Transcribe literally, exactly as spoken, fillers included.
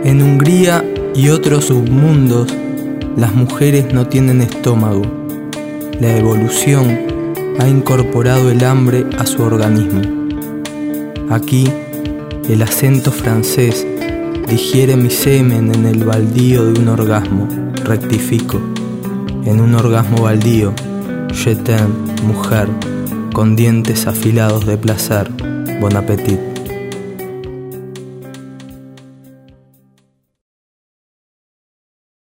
En Hungría y otros submundos, las mujeres no tienen estómago. La evolución ha incorporado el hambre a su organismo. Aquí, el acento francés digiere mi semen en el baldío de un orgasmo. Rectifico, en un orgasmo baldío. Je t'aime, mujer, con dientes afilados de placer. Bon appétit.